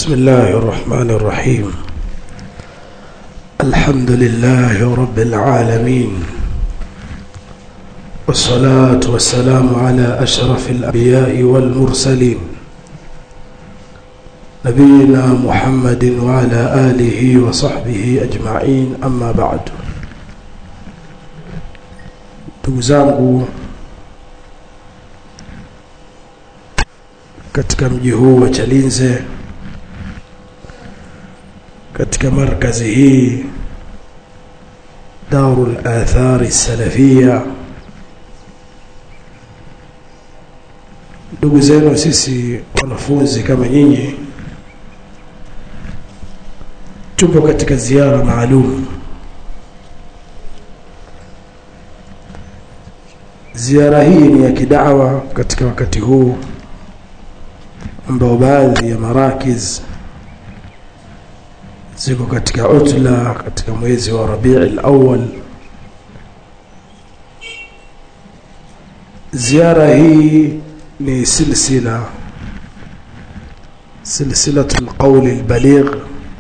بسم الله الرحمن الرحيم. الحمد لله رب العالمين، والصلاة والسلام على أشرف الأنبياء والمرسلين نبينا محمد وعلى آله وصحبه أجمعين. أما بعد. Tuzangu katika mji huu wa Chalinze, katika markazi hii Darul Athari Salafia, ndugu zenu sisi wanafunzi kama nyinyi tupo katika ziara maalum. Ziara hii ni ya kidawa katika wakati huu ambao baadhi ya marakiz ziko katika utla katika mwezi wa Rabiul Awwal. Ziara hii ni silsilatul qawl albaligh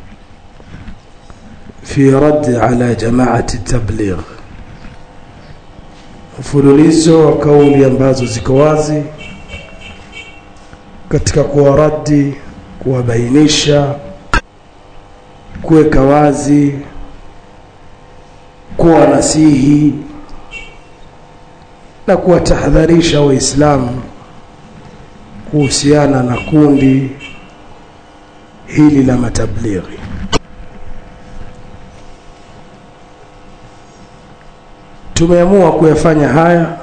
fi radd ala jama'ati tabligh, mfululizo wa kauli ambazo ziko wazi katika kuwaradi, kuwabainisha, kuweka wazi, kuwa nasihi na kuwatahadharisha Waislamu kuhusiana na kundi hili la matablighi. Tumeamua kuyafanya haya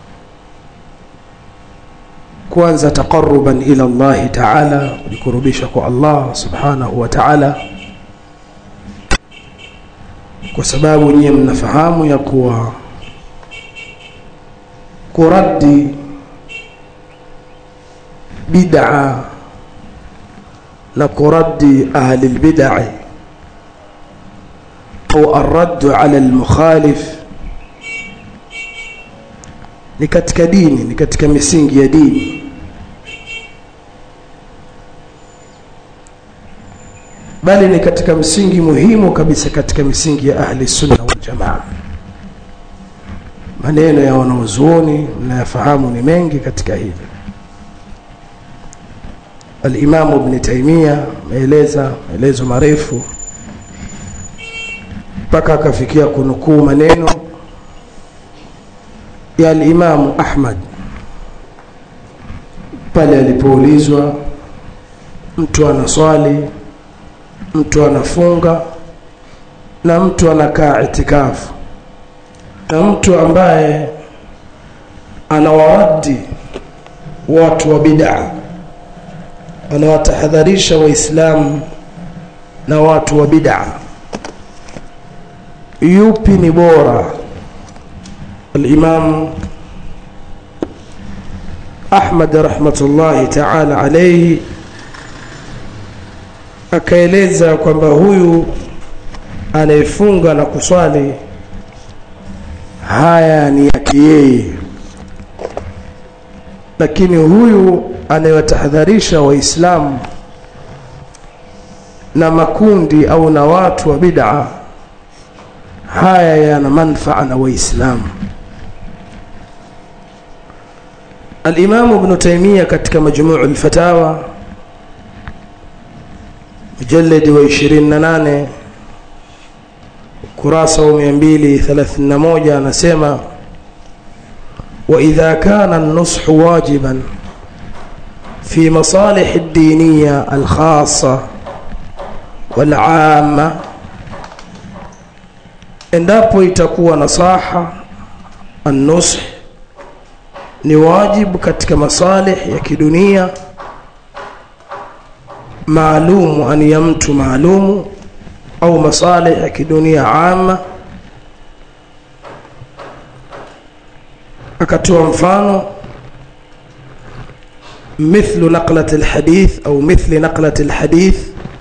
kwanza taqarruban ila Allah Ta'ala, kujikurubisha kwa Allah Subhanahu wa Ta'ala, kwa sababu nyinyi mnafahamu ya kuwa kuradi bid'a na kuradi ahli albid'ah au ar-radd ala al-mukhalif ni katika dini, ni katika misingi ya dini, bali ni katika msingi muhimu kabisa katika misingi ya ahli sunna wal jamaa. Maneno ya wanazuoni mnayafahamu ni mengi katika hili. Al-Imam Ibn Taymiyyah maelezo marefu mpaka akafikia kunukuu maneno ya al-Imam Ahmad pale alipoulizwa, mtu anaswali, mtu anafunga na mtu anakaa itikafu, na mtu ambaye anawaradi watu wa bid'a, anawatahadharisha Waislamu na watu wa bid'a, yupi ni bora? Al-Imam Ahmad rahmatullahi ta'ala alayhi akaeleza kwamba huyu anayefunga na kuswali haya ni yake yeye, lakini huyu anayewatahadharisha Waislamu na makundi au na watu wa bid'a, haya yana manufaa na Waislamu. Al-Imam Ibn Taymiyyah katika Majmu' al-Fatawa mujallad wa 28 kurasa wa 231 anasema, wa idha kana an-nush wajiban fi masalih ad-diniyya al-khassa wal-'amma, endapo itakuwa nasaha an-nush ni wajibu katika masalih ya kidunia maalumu, ani ya mtu maalumu, au masalih ya kidunia amma. Akatoa mfano mithlu naqlat alhadith au mithli naqlat alhadith,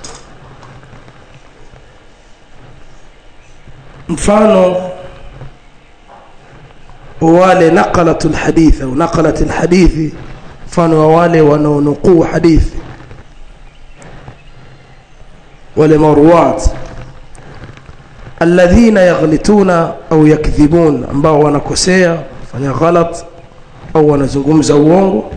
mfano wale naqalatul hadith au naqalatul hadithi, mfano wale wanaonukuu hadithi wale marwat alladhina yaghlituna au yakdhibun, ambao wanakosea, fanya ghalat au wanazungumza uongo.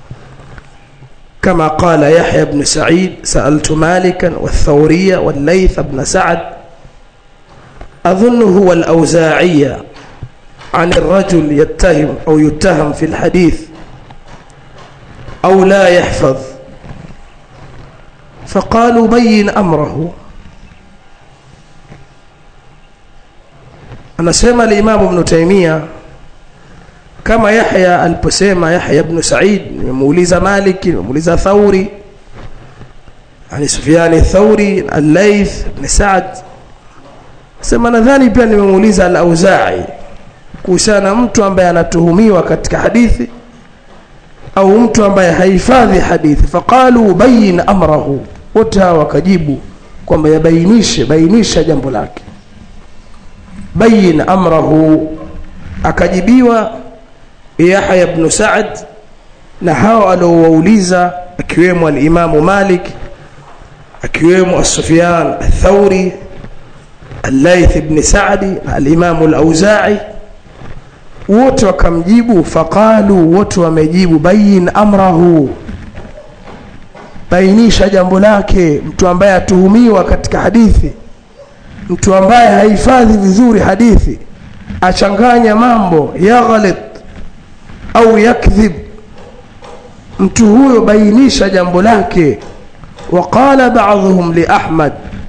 كما قال يحيى بن سعيد سألت مالكا والثورية والليث بن سعد أظنه هو الأوزاعية عن الرجل يتهم أو يتهم في الحديث أو لا يحفظ، فقالوا بين أمره. أنا سمع الإمام ابن تيمية كما يحيى البسيمة يحيى بن سعيد موليز مالك موليز ثوري يعني سفيان الثوري الليث بن سعد، sema nadhani pia nimemuuliza al-Auza'i kuhusiana mtu ambaye anatuhumiwa katika hadithi au mtu ambaye haifadhi hadithi. Faqalu bayin amrahu, wote wakajibu kwamba bainisha jambo lake. Bayin amrahu, akajibiwa Yahya ibn Sa'd na hao aliowauliza akiwemo al-Imam Malik, akiwemo Sufyan al-Thawri, al-Layth ibn Sa'd, al-Imam al-Auza'i, wote wakamjibu. Faqalu, wote wamejibu bayin amrahu, bainisha jambo lake. Mtu ambaye atuhumiwa katika hadithi, mtu ambaye haifadhi vizuri hadithi, achanganya mambo, yaghalit au yakdhib, mtu huyo bainisha jambo lake. Waqala ba'dhum li Ahmad,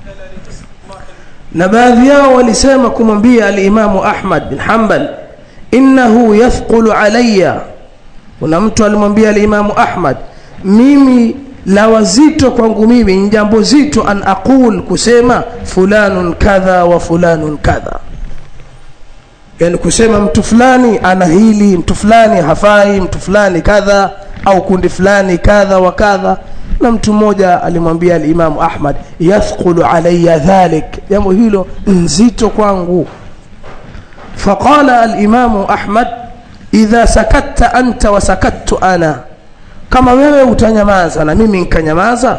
na baadhi yao walisema kumwambia al-Imam Ahmad bin Hanbal, innahu yathqulu alayya. Kuna mtu alimwambia al-Imam Ahmad, mimi la wazito kwangu mimi, ni jambo zito, an aqul, kusema fulanun kadha wa fulanun kadha, yani kusema mtu fulani ana hili, mtu fulani hafai, mtu fulani kadha, au kundi fulani kadha wa kadha. Na mtu mmoja alimwambia al-Imam Ahmad, yathqulu alayya dhalik, jambo hilo nzito kwangu. Faqala al-Imam Ahmad, idha sakatta anta wa sakattu ana, kama wewe utanyamaza na mimi nikanyamaza,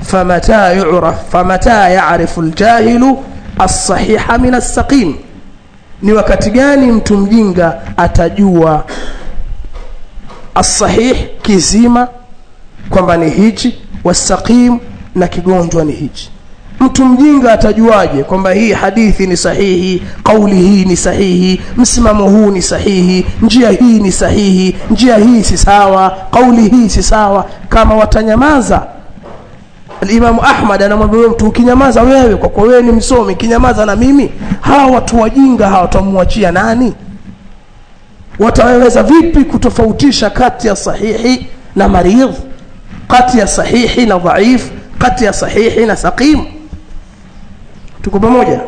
famata ya'rifu al-jahilu as-sahiha min as-saqim, ni wakati gani mtu mjinga atajua as-sahih, kizima kwamba ni hichi, was-saqim, na kigonjwa ni hichi. Mtu mjinga atajuaje kwamba hii hadithi ni sahihi, kauli hii ni sahihi, msimamo huu ni sahihi, njia hii ni sahihi, njia hii si sawa, kauli hii si sawa, kama watanyamaza? Al-Imam Ahmad anamwambia mtu, ukinyamaza wewe, kwa kuwa wewe ni msomi, kinyamaza na mimi, hawa watu wajinga hawa watamwachia nani? Wataweza vipi kutofautisha kati ya sahihi na maridh, kati ya sahihi na dhaif, kati ya sahihi na saqim? Tuko pamoja?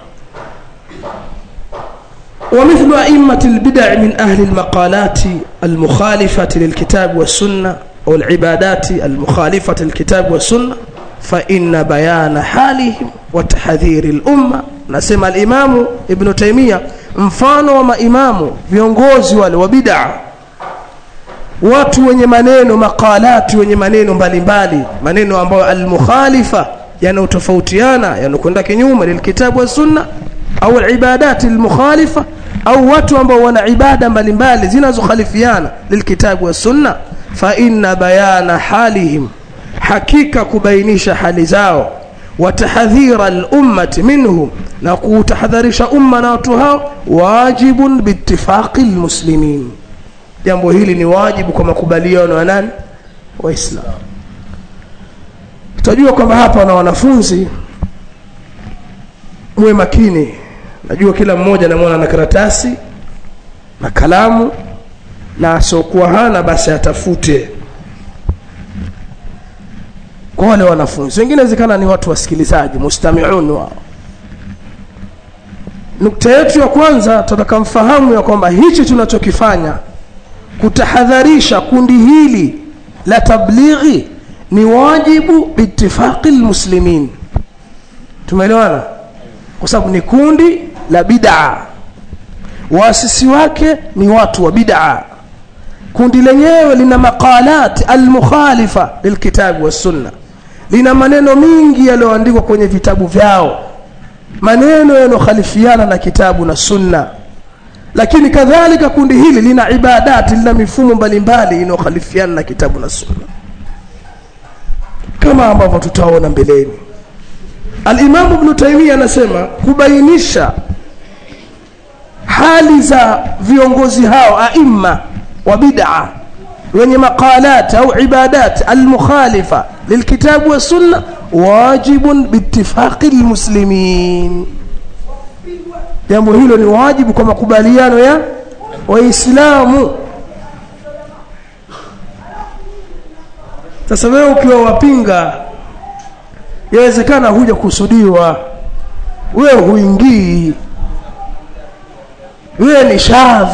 ومثل أئمة البدع من أهل المقالات المخالفة للكتاب والسنة أو العبادات المخالفة للكتاب والسنة، فإن بيان حالهم وتحذير الأمة. نسمى الإمام ابن تيمية mfano wa maimamu viongozi wale wa bid'a, watu wenye maneno maqalati, wenye maneno mbalimbali, maneno ambayo al-mukhalifa, yanayotofautiana, yanakwenda kinyume lilkitabu wa sunna, au al-ibadati al-mukhalifa, au watu ambao wana ibada mbalimbali zinazokhalifiana lilkitabu wa sunna, fa inna bayana halihim, hakika kubainisha hali zao, wa tahdhira al-ummati minhum, na kutahadharisha umma na watu hao, wajibun biittifaqi al-muslimin, jambo hili ni wajibu kwa makubaliano ya nani? Waislamu. Tutajua kwamba hapa na wanafunzi muwe makini. Najua kila mmoja anamuona na karatasi na kalamu, na asokuwa hana basi atafute. Kwa wale wanafunzi wengine zikana ni watu wasikilizaji, mustami'un wao. Nukta yetu ya kwanza tunataka mfahamu ya kwamba hichi tunachokifanya kutahadharisha kundi hili la tablighi ni wajibu biittifaqi almuslimin. Tumeelewana? Kwa sababu ni kundi la bid'a, waasisi wake ni watu wa bid'a. Kundi lenyewe lina maqalat al-mukhalifa lilkitabu was sunna, lina maneno mingi yaliyoandikwa kwenye vitabu vyao, maneno yanokhalifiana na kitabu na sunna. Lakini kadhalika kundi hili lina ibadati, lina mifumo mbalimbali inokhalifiana na kitabu na sunna, kama ambavyo tutaona mbeleni. Al-Imam Ibn Taymiyyah anasema kubainisha hali za viongozi hao aima wa bid'a wenye maqalat au ibadat al-mukhalifa lilkitabu wa sunna wajibun biittifaqi almuslimin. Jambo hilo ni wajibu kwa makubaliano ya Waislamu. Sasa wewe ukiwa wapinga, yawezekana huja kusudiwa, wewe huingii, wewe ni shadh,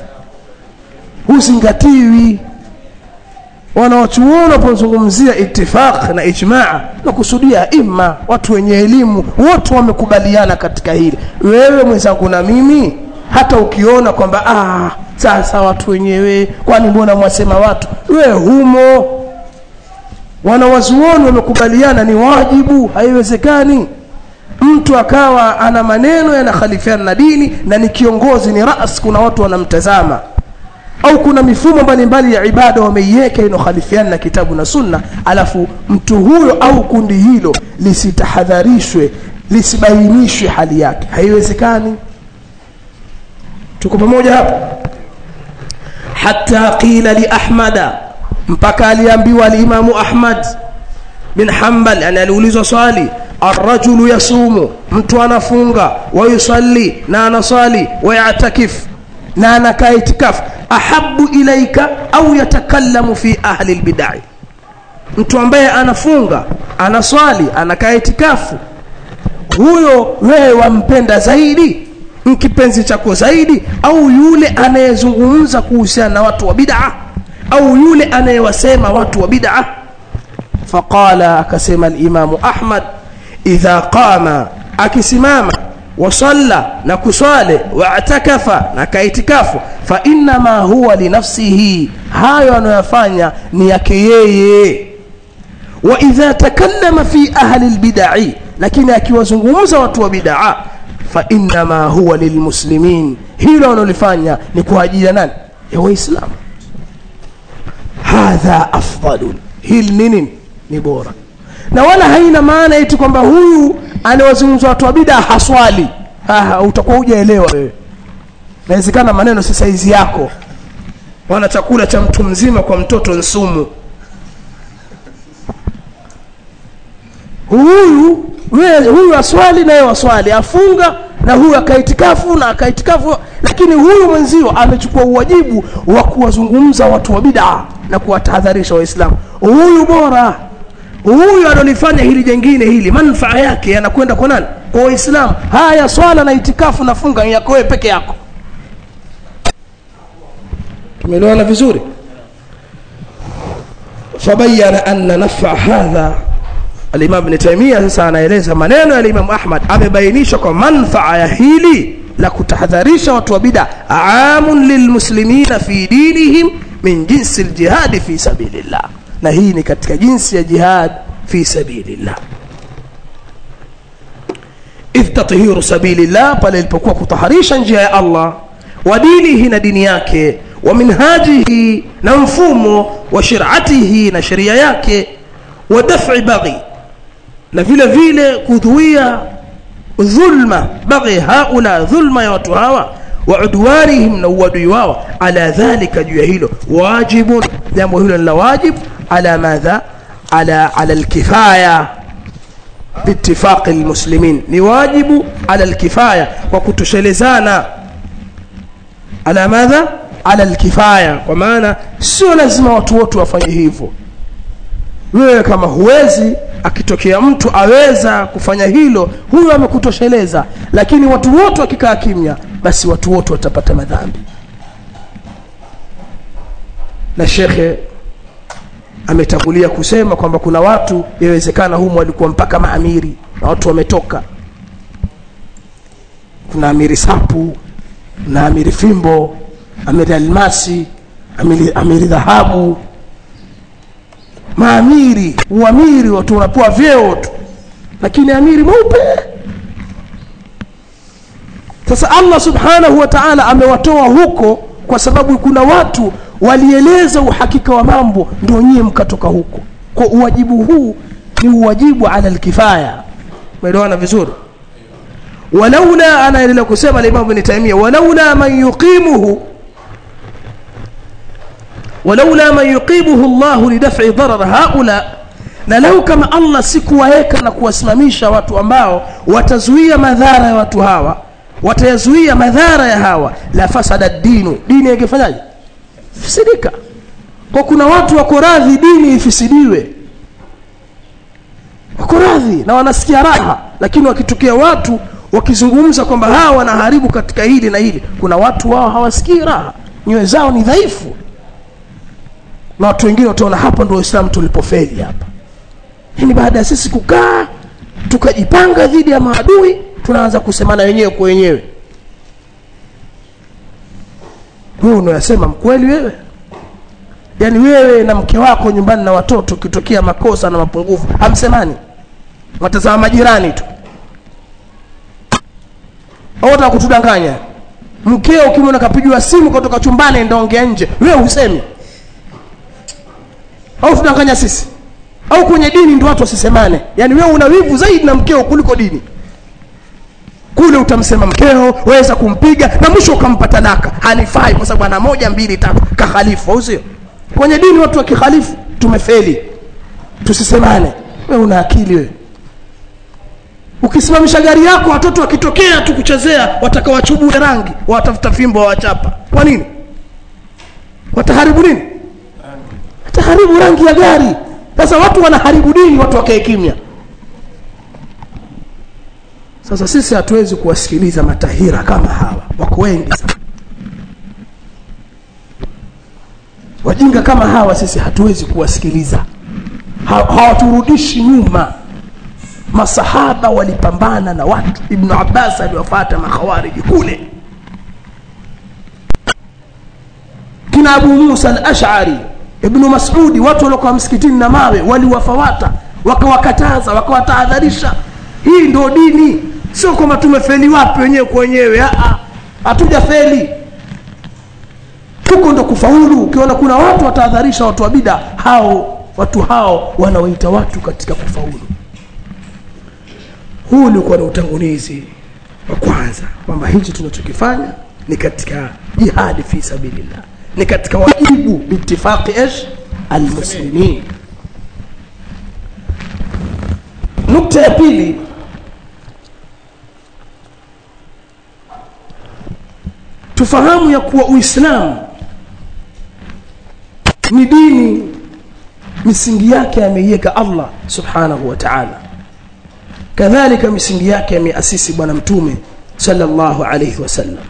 husingatiwi. Wanaochuona wanapozungumzia ittifaq na ijmaa na kusudia imma watu wenye elimu wote wamekubaliana katika hili. Wewe mwenzangu na mimi, hata ukiona kwamba sasa watu wenyewe, kwani mbona mwasema watu, wewe humo. Wanawazuoni wamekubaliana ni wajibu. Haiwezekani mtu akawa ana maneno yanakhalifiana na dini na ni kiongozi, ni ras, kuna watu wanamtazama, au kuna mifumo mbalimbali ya ibada wameiweka inokhalifiana na kitabu na sunna, alafu mtu huyo au kundi hilo lisitahadharishwe, lisibainishwe hali yake. Haiwezekani. Tuko pamoja hapo? Hatta qila li Ahmada, mpaka aliambiwa al-Imam Ahmad bin Hanbal, aliulizwa swali, ar-rajulu yasumu, mtu anafunga, wa yusalli, na anasali, wa ya'takif, na anakaa itikaf, ahabbu ilaika au yatakallamu fi ahli albid'ah. Mtu ambaye anafunga, anaswali, anakaa itikafu, huyo wewe wampenda zaidi, mkipenzi chako zaidi, au yule anayezungumza kuhusiana na watu wa bid'ah, au yule anayewasema watu wa bid'ah? Faqala, akasema al-Imam Ahmad, idha qama, akisimama, wasalla, na kuswali, wa'takafa, na kaitikafu, fa inna ma huwa li nafsihi, hayo anayofanya ni yake yeye. Wa idha takallama fi ahli albid'ah, lakini akiwazungumza watu wa bid'ah, fa inna ma huwa lilmuslimin, hilo analofanya ni kwa ajili ya nani? Ya Waislamu. Hadha afdalu, hili nini? Ni bora. Na wala haina maana eti kwamba huyu anawazungumza watu wa bid'ah haswali. Utakuwa hujaelewa wewe. Inawezekana maneno si saizi yako. Wana chakula cha mtu mzima kwa mtoto nsumu. Huyu aswali na yeye aswali, afunga na huyu akaitikafu na akaitikafu, lakini huyu mwenzio amechukua uwajibu wa kuwazungumza watu wa bid'ah na kuwatahadharisha Waislamu. Huyu bora. Huyu analifanya hili jingine, hili manufaa yake yanakwenda kwa nani? Kwa Waislamu. Haya, swala na itikafu na funga yako wewe peke yako. Tumeelewana vizuri? Fabayana anna naf'a hadha, al-Imam Ibn Taymiyyah sasa anaeleza maneno ya Imam Ahmad, amebainisha kwa manufaa ya hili la kutahadharisha watu wa bid'ah, aamun lilmuslimina fi dinihim min jinsi al-jihad fi sabilillah, na hii ni katika jinsi ya jihad fi sabilillah. Idh tathiru sabilillah, pale ilipokuwa kutaharisha njia ya Allah, wa dinihi, na dini yake, wa minhajihi, na mfumo, wa shir'atihi, na sheria yake, wa daf'i baghi, na vile vile kudhuia dhulma, baghi haula, dhulma ya watu hawa, wa udwarihim, na uadui wao, ala dhalika, juu ya hilo, wajibun, jambo hilo ni la wajib, ala madha, ala alkifaya biittifaq almuslimin, ni wajibu ala alkifaya, kwa kutoshelezana. Ala madha, ala alkifaya, kwa maana sio lazima watu wote wafanye hivyo. Wewe kama huwezi, akitokea mtu aweza kufanya hilo, huyo amekutosheleza. Lakini watu wote wakikaa kimya, basi watu wote watapata madhambi. Na shekhe ametangulia kusema kwamba kuna watu yawezekana humu walikuwa mpaka maamiri, na watu wametoka. Kuna amiri sapu, na amiri fimbo, amiri almasi, amiri dhahabu. maamiri, uamiri watu wanapewa vyeo tu, lakini amiri mweupe. Sasa Allah subhanahu wa ta'ala amewatoa huko kwa sababu kuna watu walieleza uhakika wa mambo, ndio nyie mkatoka huko. Kwa uwajibu huu ni uwajibu ala alkifaya. Umeelewana vizuri? Walaula, anaendelea kusema Imam Ibn Taymiyyah, walaula man yuqimuhu Allah lidaf'i darar haula, na lau kama Allah sikuwaeka na kuwasimamisha watu ambao watazuia madhara ya watu hawa, watayazuia madhara ya hawa, la fasada dinu, dini ingefanyaje? Fisidika. Kwa kuna watu wako radhi dini ifisidiwe, wako radhi na wanasikia raha, lakini wakitokea watu wakizungumza kwamba hawa wanaharibu katika hili na hili, kuna watu wao hawasikii raha, nyoyo zao ni dhaifu. Na watu wengine wataona hapa ndio Uislamu tulipofeli hapa. Yaani baada ya sisi kukaa tukajipanga dhidi ya maadui, tunaanza kusemana wenyewe kwa wenyewe. Wewe unayasema mkweli wewe? Yaani wewe na mke wako nyumbani na watoto kitokea makosa na mapungufu, hamsemani? Watazama majirani tu. Au watakutudanganya? Mkeo ukimwona kapigwa simu kutoka chumbani ndio ongea nje, wewe usemi? Au tudanganya sisi? Au kwenye dini ndio watu wasisemane? Yaani wewe una wivu zaidi na mkeo kuliko dini. Kule utamsema mkeo, waweza kumpiga na mwisho ukampata naka, hanifai kwa sababu ana 1 2 3 kahalifu, au sio? Kwenye dini watu wa kihalifu tumefeli, tusisemane. Wewe una akili wewe? Ukisimamisha gari yako watoto wakitokea tu kuchezea watakawachubu rangi, watafuta fimbo wawachapa. Kwa nini? Wataharibu nini? Wataharibu rangi ya gari. Sasa watu wanaharibu dini, watu wakae kimya. Sasa sisi hatuwezi kuwasikiliza matahira kama hawa, wako wengi sana. Wajinga kama hawa sisi hatuwezi kuwasikiliza. Hawaturudishi nyuma. Masahaba walipambana na watu. Ibn Abbas aliwafuata makhawariji kule. Kina Abu Musa al-Ash'ari, Ibn Mas'udi, watu waliokuwa msikitini na mawe waliwafuata, wakawakataza, wakawatahadharisha. Hii ndio dini. Sio kama tumefeli wapi wenyewe kwa wenyewe. Hatujafeli. Huko ndo kufaulu. Ukiona kuna watu watahadharisha watu wa bid'a, watu hao wanaoita watu katika kufaulu. Huu ulikuwa ni utangulizi wa kwanza kwamba hichi tunachokifanya ni katika jihad fi sabilillah, ni katika wajibu biittifaqi almuslimin. Nukta ya pili, tufahamu ya kuwa Uislamu ni dini misingi yake ameiweka Allah subhanahu wa ta'ala. Kadhalika misingi yake ameasisi bwana mtume sallallahu alayhi wasallam.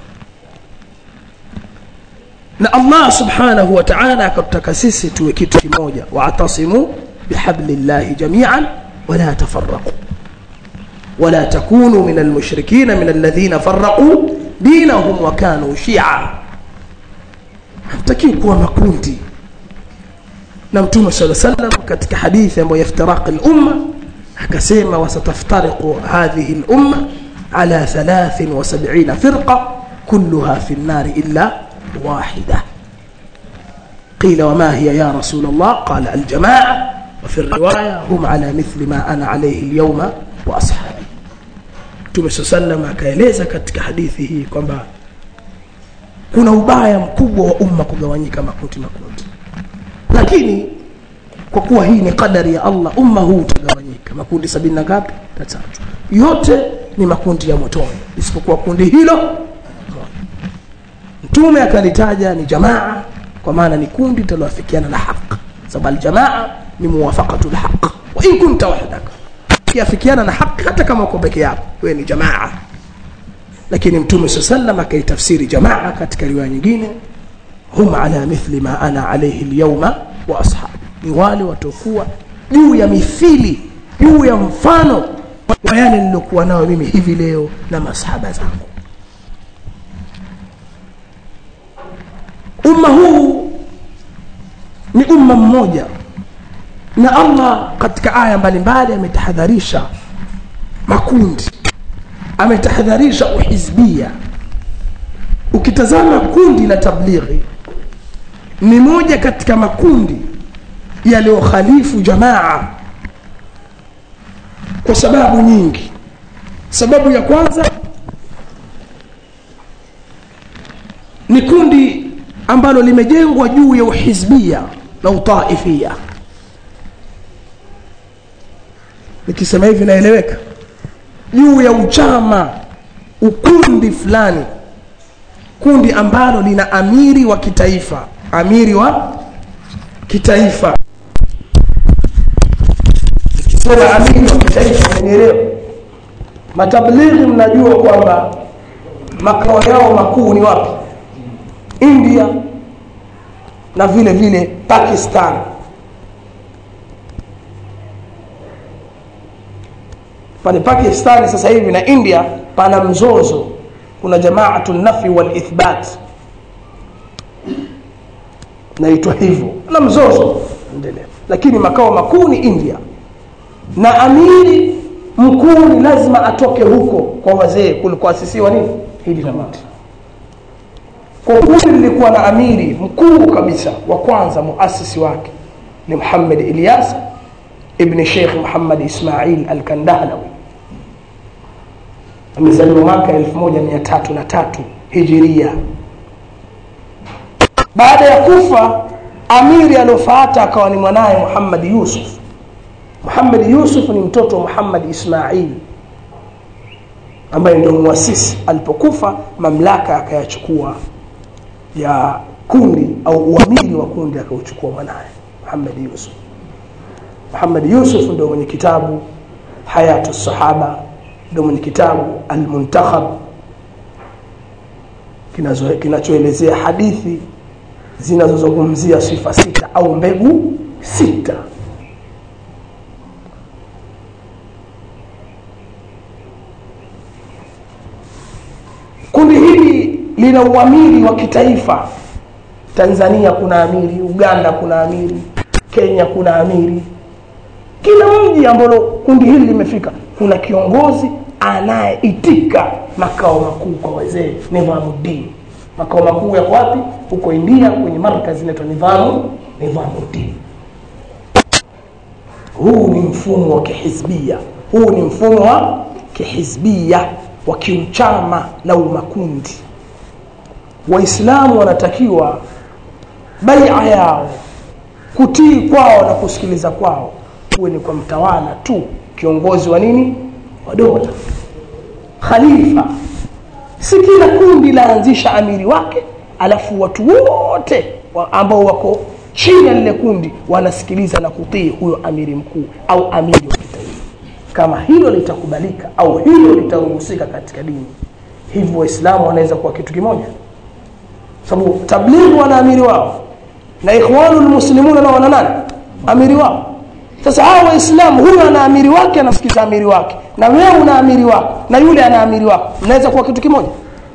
Na Allah subhanahu wa ta'ala akataka sisi tuwe kitu kimoja, wa'tasimu bihablillahi jami'an wa la tafarraqu wa la takunu minal mushrikeen minal ladhina farraqu dinahum wa kanu shi'a. Hataki kuwa makundi. Na mtume sallallahu alayhi wasallam katika hadithi ambayo yaftaraq al-umma akasema, wasataftariqu hadhihi al-umma ala 73 firqa kulluha fi an-nar illa واحدة. قيل وما هي يا رسول الله؟ قال الجماعة، وفي الرواية هم على مثل ما أنا عليه اليوم وأصحابي. Mtume sallallahu akaeleza katika hadithi hii kwamba kuna ubaya mkubwa wa umma kugawanyika makundi, lakini kwa kuwa hii ni kadari ya Allah, umma huu utagawanyika makundi 70 ngapi? 3. Yote ni makundi ya motoni isipokuwa kundi hilo Mtume akalitaja ni jamaa, kwa maana ni kundi linaloafikiana na haki. Sababu jamaa ni muwafaqatu alhaq. Wa in kunta wahdaka, kiafikiana na haki hata kama uko peke yako, wewe ni jamaa. Lakini Mtume sallallahu akaitafsiri jamaa katika riwaya nyingine, hum ala mithli ma ana alayhi alyawma wa ashabi, ni wale watakuwa juu ya mithili, juu ya mfano wa yale nilokuwa nao mimi hivi leo na masahaba zangu. Umma huu ni umma mmoja, na Allah katika aya mbalimbali ametahadharisha makundi, ametahadharisha uhizbia. Ukitazama kundi la tablighi ni moja katika makundi yaliyokhalifu jamaa kwa sababu nyingi. Sababu ya kwanza ni kundi ambalo limejengwa juu ya uhizbia na utaifia. Nikisema hivi naeleweka? Juu ya uchama, ukundi fulani, kundi ambalo lina amiri wa kitaifa, amiri wa kitaifa. Nikisema amiri wa kitaifa mnielewa? Matablighi mnajua kwamba makao yao makuu ni wapi? India na vile vile Pakistan. Pale Pakistan sasa hivi na India pana mzozo, kuna Jamaatul Nafi wal Ithbat naitwa hivyo, na mzozo endelea, lakini makao makuu ni India, na amiri mkuu ni lazima atoke huko kwa wazee kulikoasisiwa nini hili kundi. Kwa kundi lilikuwa na amiri mkuu kabisa wa kwanza, muasisi wake ni Muhammad Ilyas ibn Sheikh Muhammad Ismail al-Kandahlawi, amezaliwa mwaka 1303 Hijiria. Baada ya kufa amiri alofuata akawa ni mwanae Muhammad Yusuf. Muhammad Yusuf ni mtoto wa Muhammad Ismail ambaye ndio muasisi. Alipokufa mamlaka akayachukua ya kundi au uamiri wa kundi akauchukua mwanae Muhammad Yusuf. Muhammad Yusuf ndio mwenye kitabu Hayatu Sahaba, ndio mwenye kitabu Al-Muntakhab kinachoelezea hadithi zinazozungumzia sifa 6 au mbegu 6. Kundi hili lina uamiri wa kitaifa. Tanzania kuna amiri, Uganda kuna amiri, Kenya kuna amiri. Kila mji ambao kundi hili limefika kuna kiongozi anayeitika makao makuu kwa wazee, Nizamuddin. Makao makuu yako wapi? Huko India kwenye markazi inaitwa Nizamuddin. Huu ni mfumo wa kihizbia. Huu ni mfumo wa kihizbia wa kiuchama na umakundi. Waislamu wanatakiwa bai'a yao, kutii kwao na kusikiliza kwao uwe ni kwa mtawala tu, kiongozi wa nini? Wa dola, khalifa. Si kila kundi laanzisha amiri wake alafu watu wote ambao wako chini ya lile kundi wanasikiliza na kutii huyo amiri mkuu au amiri wa kitaifa. Kama hilo litakubalika au hilo litaruhusika katika dini, hivyo Waislamu wanaweza kuwa kitu kimoja. Sababu tablighi wana amiri wao na Ikhwanul Muslimuna na wana nani? Amiri wao. Sasa hao Waislamu, huyu ana amiri wake anasikiza amiri wake, na wewe una amiri wako, na yule ana amiri wako, mnaweza kuwa kitu kimoja?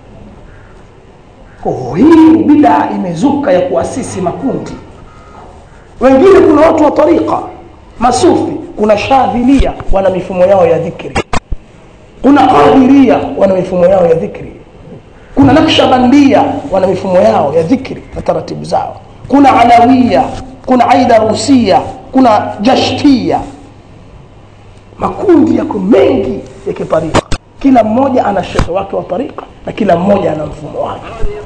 Kwa hii bid'a imezuka ya kuasisi makundi. Wengine kuna watu wa tariqa masufi, kuna shadhilia wana mifumo yao ya dhikri, kuna qadiria wana mifumo yao ya dhikri, kuna naqshbandia wana mifumo yao ya dhikri na taratibu zao, kuna alawia, kuna aidarusia, kuna jashtia. Makundi yako mengi ya kitarika, kila mmoja ana shekhe wake wa tarika na kila mmoja ana mfumo wake.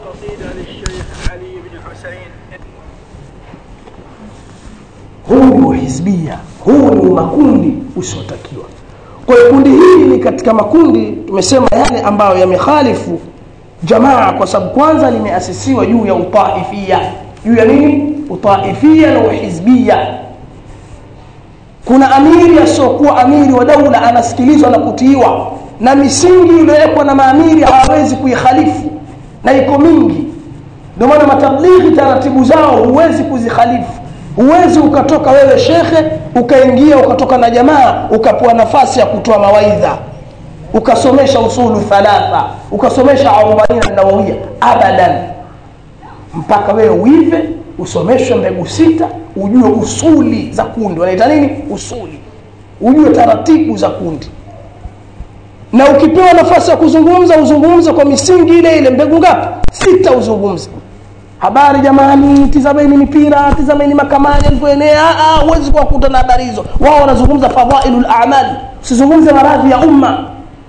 Huu ni hizbia, huu ni makundi usiotakiwa. Kwa hiyo kundi hili ni katika makundi tumesema yale ambayo yamekhalifu jamaa, kwa sababu kwanza limeasisiwa juu ya utaifia. Juu ya nini? Utaifia na hizbia. Kuna amiri asiokuwa amiri wa daula anasikilizwa na kutiiwa, na misingi iliyowekwa na maamiri hawawezi kuikhalifu, na iko mingi. Ndio maana matablighi taratibu zao huwezi kuzikhalifu. Huwezi ukatoka wewe shekhe ukaingia ukatoka na jamaa ukapewa nafasi ya kutoa mawaidha, ukasomesha usulu thalatha, ukasomesha 40 an-nawawiyya, abadan, mpaka wewe uive usomeshwe mbegu 6, ujue usuli za kundi. Wanaita nini? Usuli. Ujue taratibu za kundi. Na ukipewa nafasi ya kuzungumza, uzungumze kwa misingi ile ile. Mbegu ngapi? 6 uzungumze. Habari jamani, tizameni mipira, tizameni makamani yalivyoenea. Huwezi kuwakuta na habari hizo. Wao wanazungumza fadhailul a'mal. Usizungumze maradhi ya umma.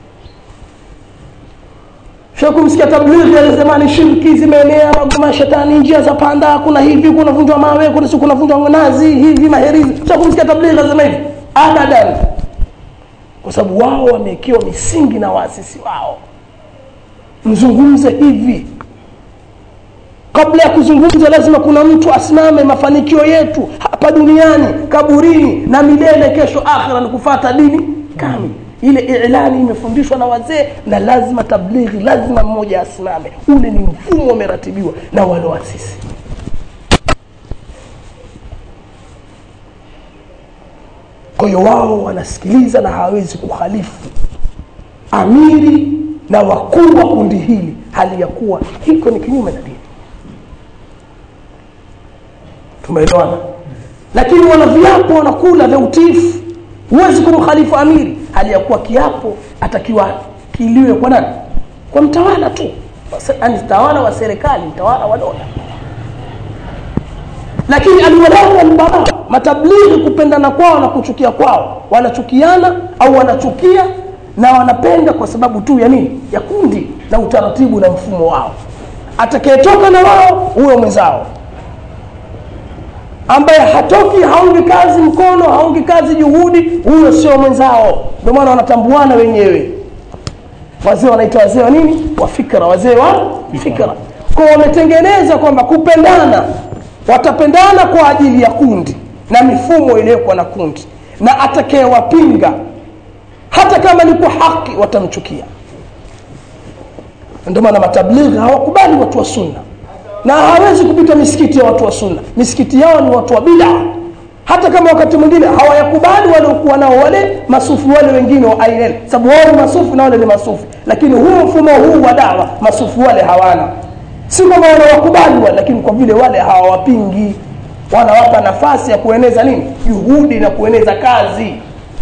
Shaka msikia tablighi ya zamani, shirki zimeenea, magoma shetani, njia za panda, kuna hivi, kuna vunjwa mawe, kuna vunjwa nazi, hivi maherizi. Shaka msikia tablighi ya zamani. Abadan. Kwa sababu wao wamekiwa misingi na waasisi wao. Mzungumze hivi. Kabla ya kuzungumza lazima kuna mtu asimame mafanikio yetu hapa duniani, kaburini na milele kesho akhira ni kufuata dini kamili. Ile ilani imefundishwa na wazee na lazima tablighi, lazima mmoja asimame. Ule ni mfumo umeratibiwa na wale waasisi. Kwa hiyo wao wanasikiliza na hawezi kukhalifu amiri na wakuu wa kundi hili, hali ya kuwa hiko ni kinyume na dini. Tumeelewana? Lakini wana viapo, wanakula vya utiifu. Huwezi kumkhalifu amiri, hali ya kuwa kiapo atakiwa kiliwe kwa nani? Kwa mtawala tu. Ani mtawala wa serikali, mtawala wa dola. Lakini alwala wal bara, matablighi kupendana kwao na kuchukia kwao. Wanachukiana au wanachukia na wanapenda kwa sababu tu ya nini? Ya kundi na utaratibu na mfumo wao. Atakayetoka na wao huyo mwenzao. Ambaye hatoki, haungi kazi mkono, haungi kazi juhudi, huyo sio mwenzao. Ndio maana wanatambuana wenyewe. Wazee wanaitwa wazee wa nini? Wa fikra, wazee wa fikra. Kwa wametengeneza kwamba kupendana, watapendana kwa ajili ya kundi na mifumo iliyoko na kundi, na atakayewapinga hata kama ni kwa haki watamchukia. Ndio maana matablighi hawakubali watu wa sunna, na hawezi kupita misikiti ya watu wa sunna. Misikiti yao ni watu wa bid'a. Hata kama wakati mwingine hawayakubali wale kuwa nao wale masufi wale wengine wa aina, sababu wao ni masufi na wale ni masufi, lakini huu mfumo huu wa dawa masufi wale hawana. Si kama wanawakubali wale, lakini kwa vile wale hawawapingi, wanawapa nafasi ya kueneza nini? Juhudi na kueneza kazi.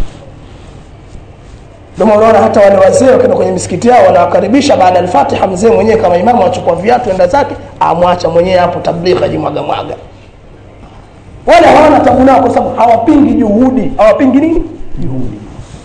Ndio unaona hata wale wazee wakenda kwenye misikiti yao wanawakaribisha baada ya al-Fatiha, mzee mwenyewe kama imamu achukua viatu enda zake, amwacha mwenyewe hapo tablighi ajimwaga mwaga. Wale hawana tabu nao kwa sababu hawapingi juhudi. Hawapingi nini? Juhudi.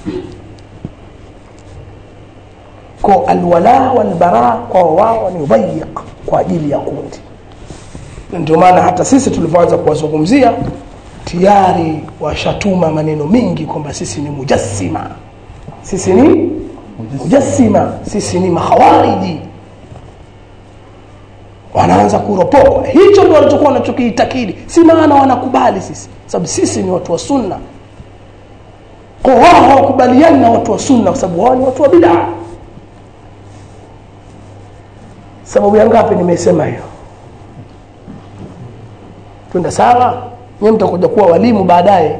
Kwa alwala wal bara kwa wao ni ubayyiq kwa ajili ya kundi. Ndio maana hata sisi tulipoanza kuwazungumzia tayari washatuma maneno mengi kwamba sisi ni mujassima. Sisi ni mujassima, sisi ni mahawariji. Wanaanza kuropoka. Hicho ndio walichokuwa wanachokiitakidi. Si maana wanakubali sisi, sababu sisi ni watu wa sunna. Kwa wao hawakubaliani na watu wa sunna kwa sababu wao ni watu wa bid'a. Sababu ya ngapi nimesema hiyo? Twenda sawa? Nyinyi mtakuja kuwa walimu baadaye.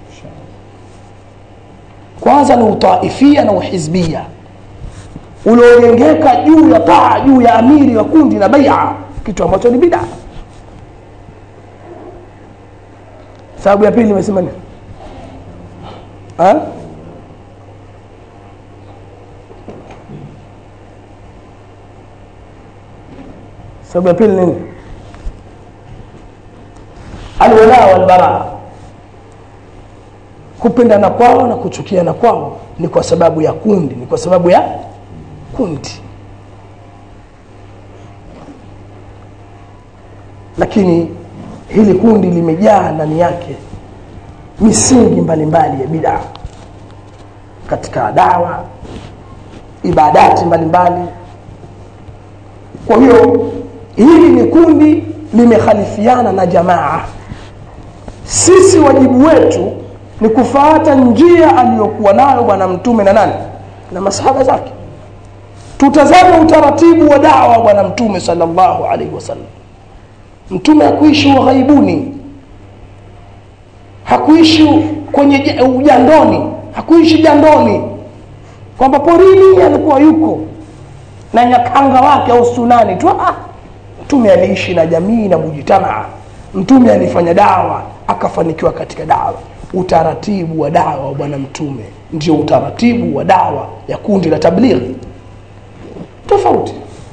Kwanza ni utaifia na uhizbia. Uliojengeka juu ya taa, juu ya amiri wa kundi na bai'a, kitu ambacho ni bid'a. Sababu ya pili nimesema nini? Sababu ya pili nini? Alwala wal bara. Kupendana kwao na kuchukiana kwao ni kwa sababu ya kundi, ni kwa sababu ya kundi. Lakini hili kundi limejaa ndani yake misingi mbalimbali ya bid'a katika dawa, ibadati mbalimbali. Kwa hiyo hili ni kundi limekhalifiana na jamaa. Sisi wajibu wetu ni kufuata njia aliyokuwa nayo bwana mtume na nani? Na masahaba zake. Tutazame utaratibu wa da'wa bwana mtume sallallahu alaihi wasallam. Mtume hakuishi ghaibuni. Hakuishi kwenye ujandoni, hakuishi jandoni. Kwamba porini alikuwa yuko na nyakanga wake au sunani tu. Mtume aliishi na jamii na mujitamaa. mtume alifanya dawa akafanikiwa katika dawa. Utaratibu wa dawa wa bwana mtume ndio utaratibu wa dawa ya kundi la tablighi. Tofauti.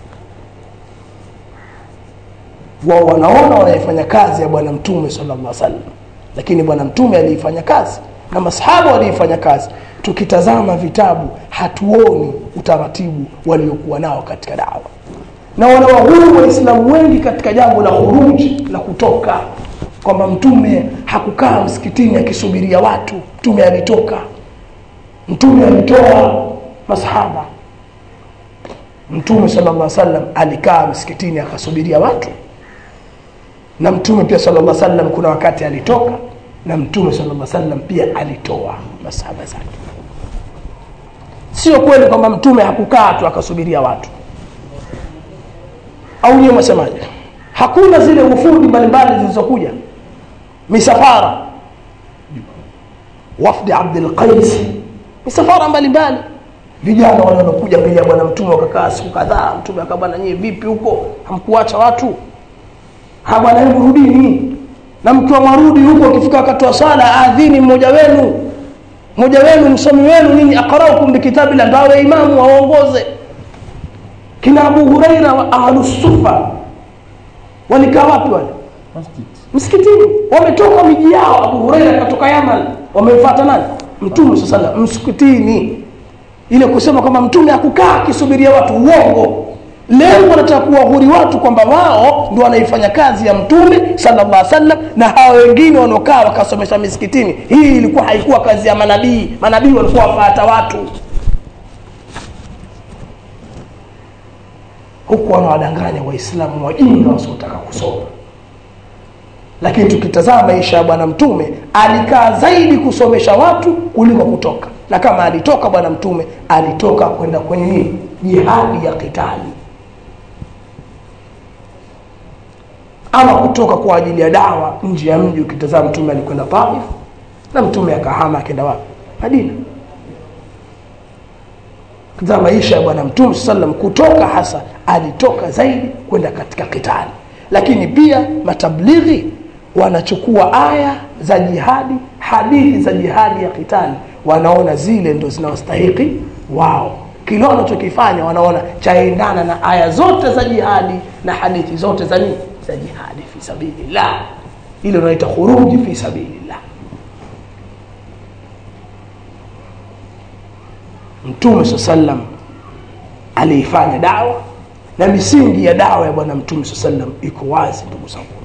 Wao wanaona wanafanya kazi ya bwana mtume sallallahu alaihi wasallam, lakini bwana mtume alifanya kazi na masahaba walifanya kazi. Tukitazama vitabu hatuoni utaratibu waliokuwa nao katika dawa. Na wanawahuru waislamu wengi katika jambo la khuruji, la kutoka, kwamba mtume hakukaa msikitini akisubiria watu. Mtume alitoka. Mtume alitoa masahaba. Mtume sallallahu alaihi wasallam alikaa msikitini akasubiria watu. Na mtume pia sallallahu alaihi wasallam kuna wakati alitoka, na mtume sallallahu alaihi wasallam pia alitoa masahaba zake. Sio kweli kwamba mtume hakukaa tu akasubiria watu. Au yeye msemaje? Hakuna zile wufudi mbalimbali zilizokuja, misafara, wafdi Abdul Qais, misafara mbalimbali, vijana wale wanakuja mbele ya bwana mtume wakakaa siku kadhaa. Mtume akabana, nyie vipi huko, hamkuacha watu? Bwana, hebu rudini. Na mkiwa marudi huko, ukifika wakati wa sala adhini mmoja wenu msomi wenu ninyi, aqraukum bikitabillah, ndio imamu waongoze. Kina Abu Huraira wa Ahlus Sufa walikaa wapi wale? Msikitini. Wametoka miji yao. Abu Huraira katoka Yaman, wamemfuata nani? Mtume sallallahu alaihi wasallam msikitini. Ile kusema kwamba mtume hakukaa akisubiria watu, uongo. Leo wanataka kuwahuri watu kwamba wao ndio wanaifanya kazi ya mtume sallallahu alaihi wasallam, na hao wengine wanokaa wakasomesha misikitini. Hii ilikuwa haikuwa kazi ya manabii. Manabii walikuwa wafuata watu. Huko wanawadanganya waislamu wajinga wasiotaka kusoma. Lakini tukitazama maisha ya bwana mtume, alikaa zaidi kusomesha watu kuliko kutoka. Na kama alitoka bwana mtume, alitoka kwenda kwenye nini? Jihadi ya kitali. Ama kutoka kwa ajili ya dawa nje ya mji. Ukitazama mtume alikwenda Taif, na mtume akahama akaenda wapi? Madina. Kwa maisha ya bwana mtume sallam, kutoka hasa alitoka zaidi kwenda katika kitali. Lakini pia matablighi wanachukua aya za jihadi, hadithi za jihadi ya kitali, wanaona zile ndo zinawastahili wao. Kile wanachokifanya wanaona chaendana na aya zote za jihadi na hadithi zote za nini? Za jihadi fi sabilillah. Ile unaita khuruji fi sabilillah. Mtume sallam aliifanya dawa, na misingi ya dawa ya bwana mtume sallam iko wazi, ndugu zangu.